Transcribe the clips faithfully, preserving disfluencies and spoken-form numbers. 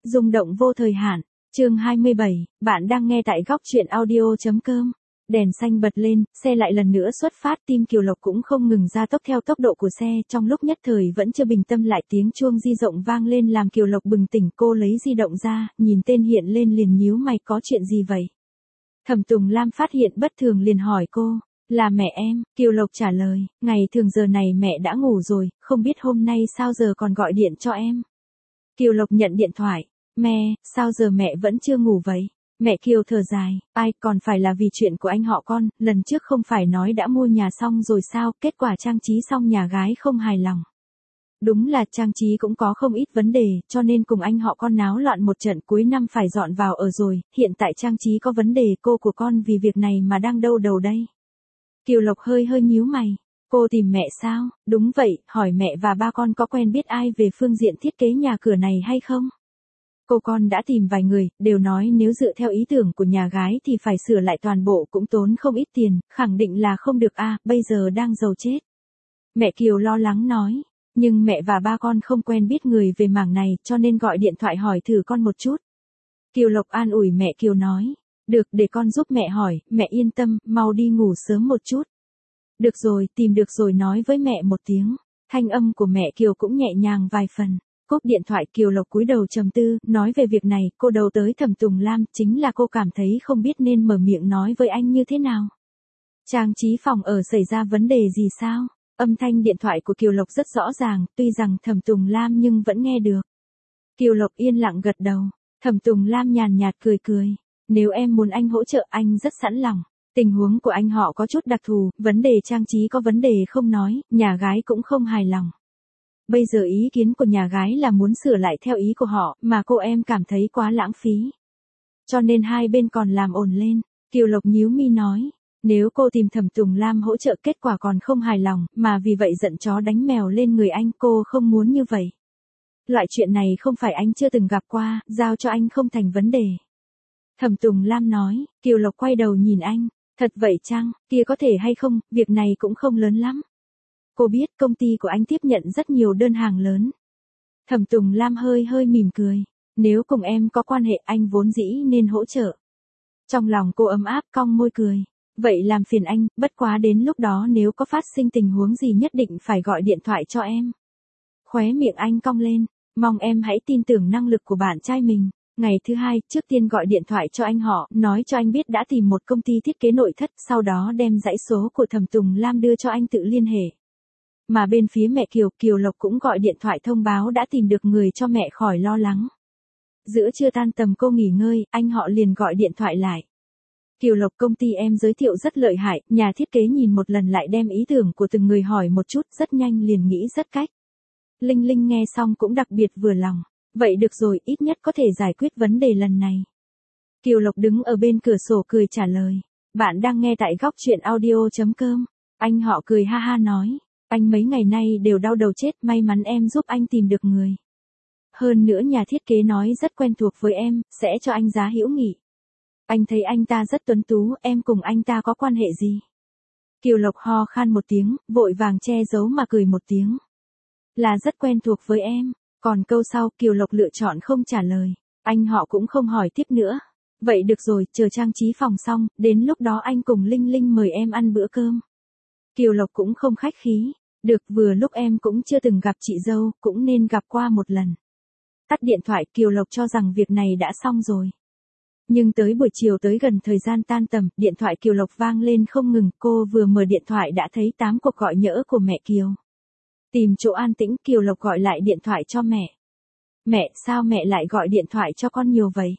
Rung động vô thời hạn. Chương hai mươi bảy, bạn đang nghe tại góc truyện audio chấm com. Đèn xanh bật lên, xe lại lần nữa xuất phát, tim Kiều Lộc cũng không ngừng gia tốc theo tốc độ của xe, trong lúc nhất thời vẫn chưa bình tâm lại tiếng chuông di động vang lên làm Kiều Lộc bừng tỉnh, cô lấy di động ra, nhìn tên hiện lên liền nhíu mày, có chuyện gì vậy? Thẩm Tùng Lam phát hiện bất thường liền hỏi cô, là mẹ em, Kiều Lộc trả lời, ngày thường giờ này mẹ đã ngủ rồi, không biết hôm nay sao giờ còn gọi điện cho em. Kiều Lộc nhận điện thoại, mẹ, sao giờ mẹ vẫn chưa ngủ vậy? Mẹ Kiều thở dài, ai, còn phải là vì chuyện của anh họ con, lần trước không phải nói đã mua nhà xong rồi sao, kết quả trang trí xong nhà gái không hài lòng. Đúng là trang trí cũng có không ít vấn đề, cho nên cùng anh họ con náo loạn một trận, cuối năm phải dọn vào ở rồi, hiện tại trang trí có vấn đề, cô của con vì việc này mà đang đau đầu đây. Kiều Lộc hơi hơi nhíu mày, cô tìm mẹ sao? Đúng vậy, hỏi mẹ và ba con có quen biết ai về phương diện thiết kế nhà cửa này hay không? Cô con đã tìm vài người, đều nói nếu dựa theo ý tưởng của nhà gái thì phải sửa lại toàn bộ cũng tốn không ít tiền, khẳng định là không được a, bây giờ đang giàu chết. Mẹ Kiều lo lắng nói, nhưng mẹ và ba con không quen biết người về mảng này cho nên gọi điện thoại hỏi thử con một chút. Kiều Lộc an ủi mẹ Kiều nói, được để con giúp mẹ hỏi, mẹ yên tâm, mau đi ngủ sớm một chút. Được rồi, tìm được rồi nói với mẹ một tiếng, thanh âm của mẹ Kiều cũng nhẹ nhàng vài phần. Cúp điện thoại Kiều Lộc cúi đầu trầm tư, nói về việc này, cô đầu tới Thẩm Tùng Lam, chính là cô cảm thấy không biết nên mở miệng nói với anh như thế nào. Trang trí phòng ở xảy ra vấn đề gì sao? Âm thanh điện thoại của Kiều Lộc rất rõ ràng, tuy rằng Thẩm Tùng Lam nhưng vẫn nghe được. Kiều Lộc yên lặng gật đầu, Thẩm Tùng Lam nhàn nhạt cười cười, nếu em muốn anh hỗ trợ anh rất sẵn lòng. Tình huống của anh họ có chút đặc thù, vấn đề trang trí có vấn đề không nói, nhà gái cũng không hài lòng. Bây giờ ý kiến của nhà gái là muốn sửa lại theo ý của họ, mà cô em cảm thấy quá lãng phí. Cho nên hai bên còn làm ồn lên. Kiều Lộc nhíu mi nói, nếu cô tìm Thẩm Tùng Lam hỗ trợ kết quả còn không hài lòng, mà vì vậy giận chó đánh mèo lên người anh, cô không muốn như vậy. Loại chuyện này không phải anh chưa từng gặp qua, giao cho anh không thành vấn đề. Thẩm Tùng Lam nói, Kiều Lộc quay đầu nhìn anh, thật vậy chăng, kia có thể hay không, việc này cũng không lớn lắm. Cô biết công ty của anh tiếp nhận rất nhiều đơn hàng lớn. Thẩm Tùng Lam hơi hơi mỉm cười. Nếu cùng em có quan hệ anh vốn dĩ nên hỗ trợ. Trong lòng cô ấm áp cong môi cười. Vậy làm phiền anh, bất quá đến lúc đó nếu có phát sinh tình huống gì nhất định phải gọi điện thoại cho em. Khóe miệng anh cong lên. Mong em hãy tin tưởng năng lực của bạn trai mình. Ngày thứ hai, trước tiên gọi điện thoại cho anh họ, nói cho anh biết đã tìm một công ty thiết kế nội thất, sau đó đem dãy số của Thẩm Tùng Lam đưa cho anh tự liên hệ. Mà bên phía mẹ Kiều, Kiều Lộc cũng gọi điện thoại thông báo đã tìm được người cho mẹ khỏi lo lắng. Giữa trưa tan tầm cô nghỉ ngơi, anh họ liền gọi điện thoại lại. Kiều Lộc, công ty em giới thiệu rất lợi hại, nhà thiết kế nhìn một lần lại đem ý tưởng của từng người hỏi một chút, rất nhanh liền nghĩ rất cách. Linh Linh nghe xong cũng đặc biệt vừa lòng. Vậy được rồi, ít nhất có thể giải quyết vấn đề lần này. Kiều Lộc đứng ở bên cửa sổ cười trả lời. Bạn đang nghe tại góc truyện audio chấm com. Anh họ cười ha ha nói. Anh mấy ngày nay đều đau đầu chết, may mắn em giúp anh tìm được người. Hơn nữa nhà thiết kế nói rất quen thuộc với em, sẽ cho anh giá hữu nghị. Anh thấy anh ta rất tuấn tú, em cùng anh ta có quan hệ gì? Kiều Lộc ho khan một tiếng, vội vàng che giấu mà cười một tiếng. Là rất quen thuộc với em, còn câu sau Kiều Lộc lựa chọn không trả lời. Anh họ cũng không hỏi tiếp nữa. Vậy được rồi, chờ trang trí phòng xong, đến lúc đó anh cùng Linh Linh mời em ăn bữa cơm. Kiều Lộc cũng không khách khí. Được, vừa lúc em cũng chưa từng gặp chị dâu, cũng nên gặp qua một lần. Tắt điện thoại, Kiều Lộc cho rằng việc này đã xong rồi. Nhưng tới buổi chiều tới gần thời gian tan tầm, điện thoại Kiều Lộc vang lên không ngừng, cô vừa mở điện thoại đã thấy tám cuộc gọi nhỡ của mẹ Kiều. Tìm chỗ an tĩnh, Kiều Lộc gọi lại điện thoại cho mẹ. Mẹ, sao mẹ lại gọi điện thoại cho con nhiều vậy?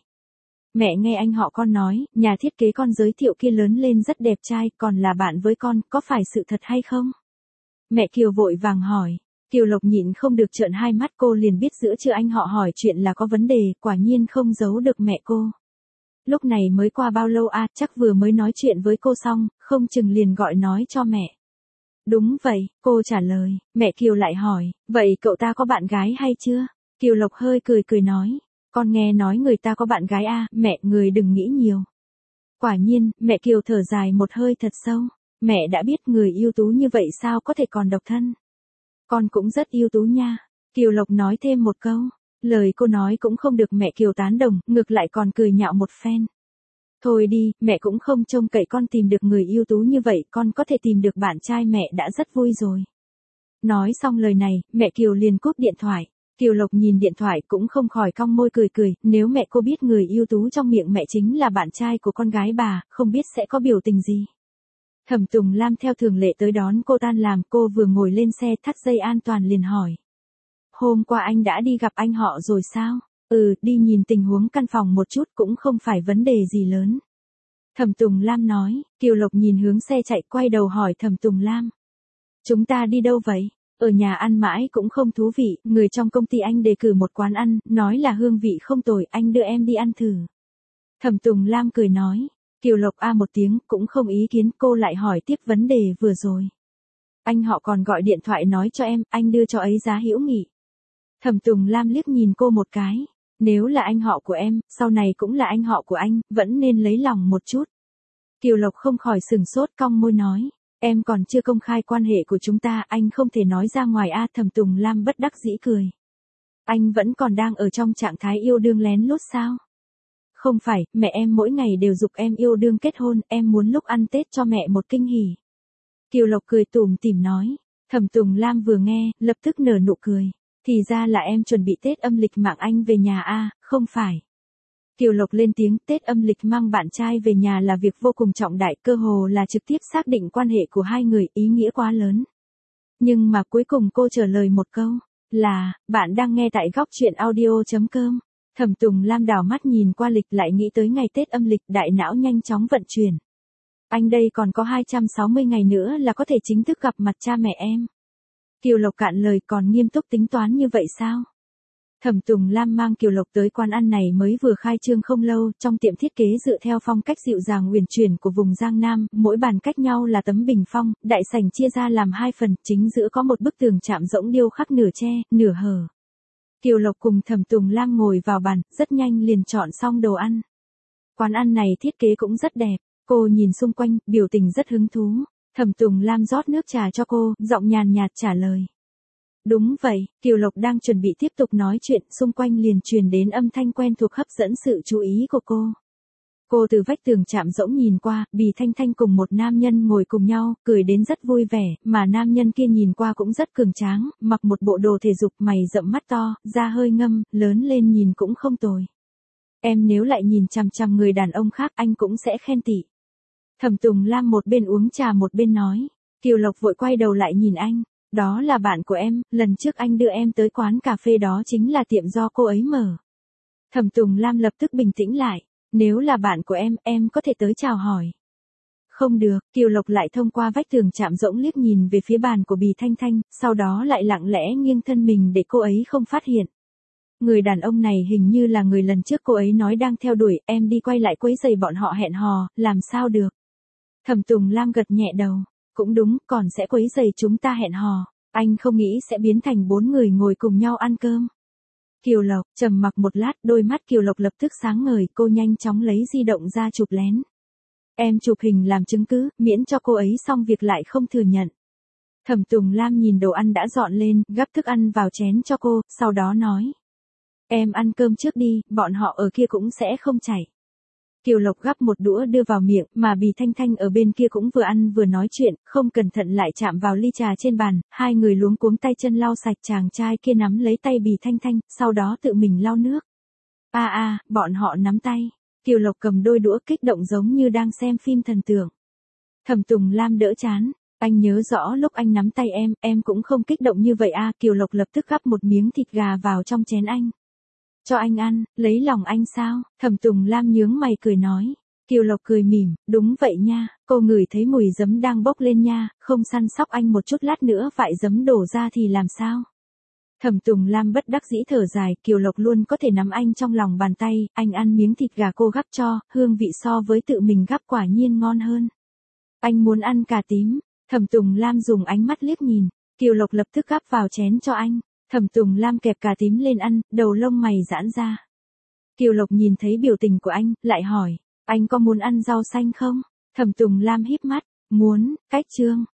Mẹ nghe anh họ con nói, nhà thiết kế con giới thiệu kia lớn lên rất đẹp trai, còn là bạn với con, có phải sự thật hay không? Mẹ Kiều vội vàng hỏi. Kiều Lộc nhịn không được trợn hai mắt, cô liền biết giữa trưa anh họ hỏi chuyện là có vấn đề, quả nhiên không giấu được mẹ cô. Lúc này mới qua bao lâu à, chắc vừa mới nói chuyện với cô xong, không chừng liền gọi nói cho mẹ. Đúng vậy, cô trả lời. Mẹ Kiều lại hỏi, vậy cậu ta có bạn gái hay chưa? Kiều Lộc hơi cười cười nói, con nghe nói người ta có bạn gái à, mẹ người đừng nghĩ nhiều. Quả nhiên, mẹ Kiều thở dài một hơi thật sâu. Mẹ đã biết người ưu tú như vậy sao có thể còn độc thân. Con cũng rất ưu tú nha. Kiều Lộc nói thêm một câu. Lời cô nói cũng không được mẹ Kiều tán đồng, ngược lại còn cười nhạo một phen. Thôi đi, mẹ cũng không trông cậy con tìm được người ưu tú như vậy, con có thể tìm được bạn trai mẹ đã rất vui rồi. Nói xong lời này, mẹ Kiều liền cúp điện thoại. Kiều Lộc nhìn điện thoại cũng không khỏi cong môi cười cười, nếu mẹ cô biết người ưu tú trong miệng mẹ chính là bạn trai của con gái bà, không biết sẽ có biểu tình gì. Thẩm Tùng Lam theo thường lệ tới đón cô tan làm, cô vừa ngồi lên xe thắt dây an toàn liền hỏi. Hôm qua anh đã đi gặp anh họ rồi sao? Ừ, đi nhìn tình huống căn phòng một chút cũng không phải vấn đề gì lớn. Thẩm Tùng Lam nói. Kiều Lộc nhìn hướng xe chạy quay đầu hỏi Thẩm Tùng Lam. Chúng ta đi đâu vậy? Ở nhà ăn mãi cũng không thú vị, người trong công ty anh đề cử một quán ăn, nói là hương vị không tồi, anh đưa em đi ăn thử. Thẩm Tùng Lam cười nói. Kiều Lộc a một tiếng, cũng không ý kiến, cô lại hỏi tiếp vấn đề vừa rồi. Anh họ còn gọi điện thoại nói cho em, anh đưa cho ấy giá hữu nghị. Thẩm Tùng Lam liếc nhìn cô một cái. Nếu là anh họ của em, sau này cũng là anh họ của anh, vẫn nên lấy lòng một chút. Kiều Lộc không khỏi sừng sốt cong môi nói. Em còn chưa công khai quan hệ của chúng ta, anh không thể nói ra ngoài a. Thẩm Tùng Lam bất đắc dĩ cười. Anh vẫn còn đang ở trong trạng thái yêu đương lén lút sao? Không phải, mẹ em mỗi ngày đều giục em yêu đương kết hôn, em muốn lúc ăn Tết cho mẹ một kinh hỉ. Kiều Lộc cười tủm tỉm nói. Thẩm Tùng Lam vừa nghe, lập tức nở nụ cười. Thì ra là em chuẩn bị Tết âm lịch mang anh về nhà a, không phải. Kiều Lộc lên tiếng, Tết âm lịch mang bạn trai về nhà là việc vô cùng trọng đại, cơ hồ là trực tiếp xác định quan hệ của hai người, ý nghĩa quá lớn. Nhưng mà cuối cùng cô trả lời một câu, là, bạn đang nghe tại góc truyện audio chấm com. Thẩm Tùng Lam đảo mắt nhìn qua lịch lại nghĩ tới ngày Tết âm lịch, đại não nhanh chóng vận chuyển. Anh đây còn có hai trăm sáu mươi ngày nữa là có thể chính thức gặp mặt cha mẹ em. Kiều Lộc cạn lời, còn nghiêm túc tính toán như vậy sao? Thẩm Tùng Lam mang Kiều Lộc tới quán ăn này mới vừa khai trương không lâu, trong tiệm thiết kế dựa theo phong cách dịu dàng uyển chuyển của vùng Giang Nam, mỗi bàn cách nhau là tấm bình phong, đại sảnh chia ra làm hai phần, chính giữa có một bức tường chạm rỗng điêu khắc nửa che, nửa hở. Kiều Lộc cùng Thẩm Tùng Lam ngồi vào bàn, rất nhanh liền chọn xong đồ ăn. Quán ăn này thiết kế cũng rất đẹp, cô nhìn xung quanh, biểu tình rất hứng thú. Thẩm Tùng Lam rót nước trà cho cô, giọng nhàn nhạt trả lời. Đúng vậy, Kiều Lộc đang chuẩn bị tiếp tục nói chuyện, xung quanh liền truyền đến âm thanh quen thuộc hấp dẫn sự chú ý của cô. Cô từ vách tường chạm rỗng nhìn qua, Bì Thanh Thanh cùng một nam nhân ngồi cùng nhau, cười đến rất vui vẻ, mà nam nhân kia nhìn qua cũng rất cường tráng, mặc một bộ đồ thể dục, mày rậm mắt to, da hơi ngâm, lớn lên nhìn cũng không tồi. Em nếu lại nhìn chằm chằm người đàn ông khác anh cũng sẽ khen tị. Thẩm Tùng Lam một bên uống trà một bên nói. Kiều Lộc vội quay đầu lại nhìn anh. Đó là bạn của em, lần trước anh đưa em tới quán cà phê đó chính là tiệm do cô ấy mở. Thẩm Tùng Lam lập tức bình tĩnh lại. Nếu là bạn của em, em có thể tới chào hỏi. Không được, Kiều Lộc lại thông qua vách tường chạm rỗng liếc nhìn về phía bàn của Bì Thanh Thanh, sau đó lại lặng lẽ nghiêng thân mình để cô ấy không phát hiện. Người đàn ông này hình như là người lần trước cô ấy nói đang theo đuổi, em đi quay lại quấy giày bọn họ hẹn hò, làm sao được. Thẩm Tùng Lam gật nhẹ đầu, cũng đúng, còn sẽ quấy giày chúng ta hẹn hò, anh không nghĩ sẽ biến thành bốn người ngồi cùng nhau ăn cơm. Kiều Lộc trầm mặc một lát, đôi mắt Kiều Lộc lập tức sáng ngời, cô nhanh chóng lấy di động ra chụp lén. Em chụp hình làm chứng cứ, miễn cho cô ấy xong việc lại không thừa nhận. Thẩm Tùng Lam nhìn đồ ăn đã dọn lên, gắp thức ăn vào chén cho cô, sau đó nói. Em ăn cơm trước đi, bọn họ ở kia cũng sẽ không chảy. Kiều Lộc gắp một đũa đưa vào miệng, mà Bì Thanh Thanh ở bên kia cũng vừa ăn vừa nói chuyện, không cẩn thận lại chạm vào ly trà trên bàn, hai người luống cuống tay chân lau sạch, chàng trai kia nắm lấy tay Bì Thanh Thanh, sau đó tự mình lau nước. A a, bọn họ nắm tay. Kiều Lộc cầm đôi đũa kích động giống như đang xem phim thần tượng. Thẩm Tùng Lam đỡ chán. Anh nhớ rõ lúc anh nắm tay em, em cũng không kích động như vậy a. Kiều Lộc lập tức gắp một miếng thịt gà vào trong chén anh. Cho anh ăn, lấy lòng anh sao? Thẩm Tùng Lam nhướng mày cười nói. Kiều Lộc cười mỉm, đúng vậy nha, cô ngửi thấy mùi giấm đang bốc lên nha, không săn sóc anh một chút lát nữa vại giấm đổ ra thì làm sao? Thẩm Tùng Lam bất đắc dĩ thở dài, Kiều Lộc luôn có thể nắm anh trong lòng bàn tay, anh ăn miếng thịt gà cô gắp cho, hương vị so với tự mình gắp quả nhiên ngon hơn. Anh muốn ăn cà tím, Thẩm Tùng Lam dùng ánh mắt liếc nhìn, Kiều Lộc lập tức gắp vào chén cho anh. Thẩm Tùng Lam kẹp cà tím lên ăn, đầu lông mày giãn ra. Kiều Lộc nhìn thấy biểu tình của anh, lại hỏi, anh có muốn ăn rau xanh không? Thẩm Tùng Lam híp mắt, muốn, cách chương.